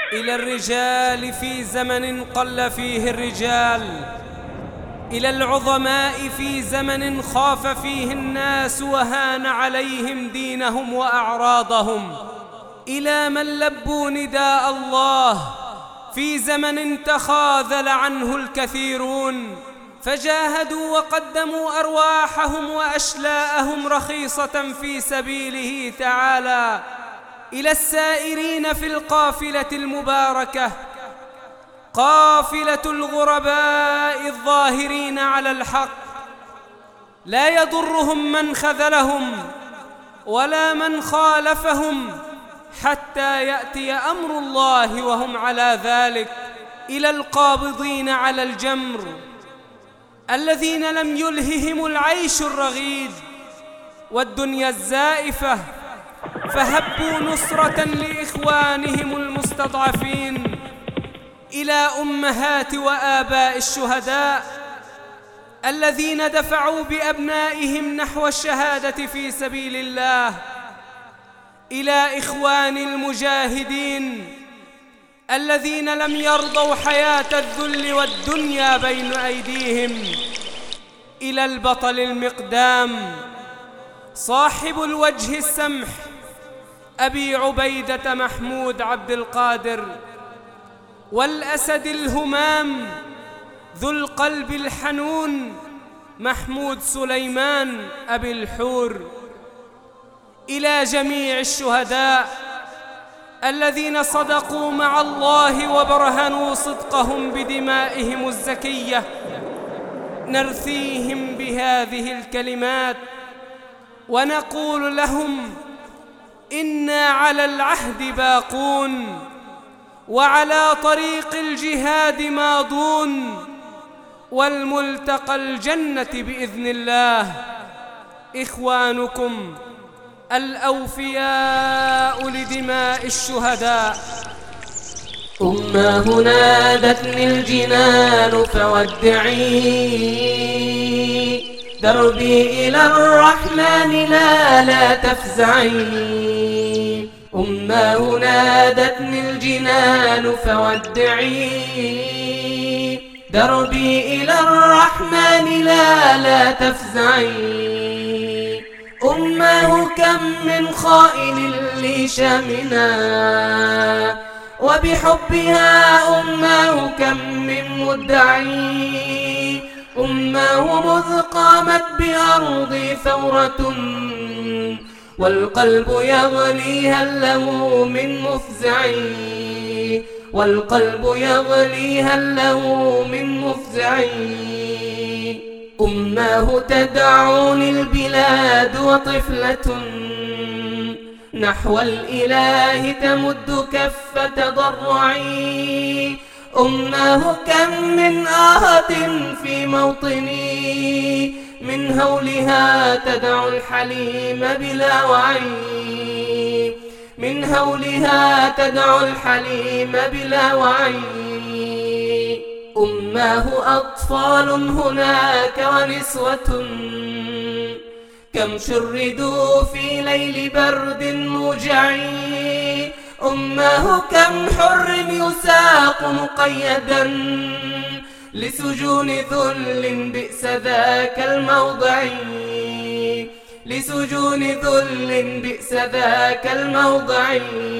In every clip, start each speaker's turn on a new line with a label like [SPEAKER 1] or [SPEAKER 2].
[SPEAKER 1] إلى الرجال في زمن قل فيه الرجال، إلى العظماء في زمن خاف فيه الناس وهان عليهم دينهم وأعراضهم، إلى من لبوا نداء الله في زمن تخاذل عنه الكثيرون، فجاهدوا وقدموا أرواحهم وأشلاءهم رخيصة في سبيله تعالى، إلى السائرين في القافلة المباركة، قافلة الغرباء الظاهرين على الحق، لا يضرهم من خذلهم ولا من خالفهم حتى يأتي أمر الله وهم على ذلك، إلى القابضين على الجمر الذين لم يلههم العيش الرغيد والدنيا الزائفة، فهبوا نصرة لإخوانهم المستضعفين، إلى أمهات وآباء الشهداء الذين دفعوا بأبنائهم نحو الشهادة في سبيل الله، إلى إخوان المجاهدين الذين لم يرضوا حياة الذل والدنيا بين أيديهم، إلى البطل المقدام صاحب الوجه السمح أبي عبيدة محمود عبد القادر، والأسد الهمام ذو القلب الحنون محمود سليمان أبي الحور، إلى جميع الشهداء الذين صدقوا مع الله وبرهنوا صدقهم بدمائهم الزكية، نرثيهم بهذه الكلمات ونقول لهم: إنا على العهد باقون، وعلى طريق الجهاد ماضون، والملتقى الجنة بإذن الله. إخوانكم الأوفياء لدماء الشهداء.
[SPEAKER 2] أماه نادتني الجنان فودعي دربي إلى الرحمن لا تفزعي. أماه نادتني الجنان فودعي دربي إلى الرحمن لا تفزعي. أماه كم من خائن لي شامنا، وبحبها أماه كم من مدعي. أماه مذ قامت بأرضي ثورة، والقلب يغلي هل له من مفزعي. والقلب يغلي هل له من مفزعي. أماه تدعوني البلاد وطفلة نحو الإله تمد كف تضرعي. أماه كم من آهة في موطني، من هولها تدعو الحليم بلا وعي. من هولها تدعو الحليم بلا وعي. أماه أطفال هناك ونسوة كم شردوا في ليل برد موجعي. أماه كم حر يساق مقيدا لسجون ذل بئس ذاك الموضع. لسجون ذل بئس ذاك الموضع.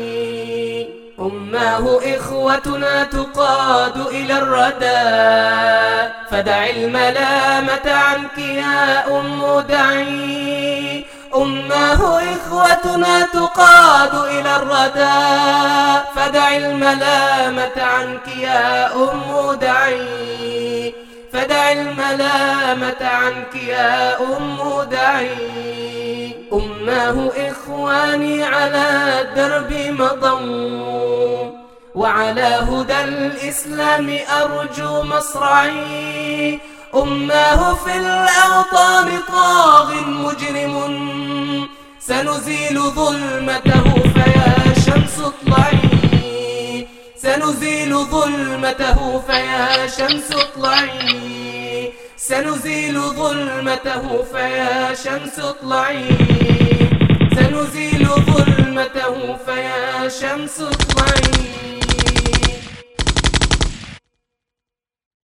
[SPEAKER 2] أماه إخوتنا تقاد إلى الردى، فدع الملامة عنك يا أم دعي. أماه إخوتنا تقاد إلى الردى، فدع الملامة عنك يا أم دعي. فدع الملامة عنك يا أم دعي. أماه إخواني على الدرب مضوا، وعلى هدى الإسلام أرجو مصرعي. أماه في الأوطان طاغ مجرم، سنزيل ظلمته فيا شمس اطلعي. سنزيل ظلمته فيا شمس اطلعي. سنزيل ظلمته فيا شمس اطلعي. سنزيل ظلمته فيا شمس اطلعي.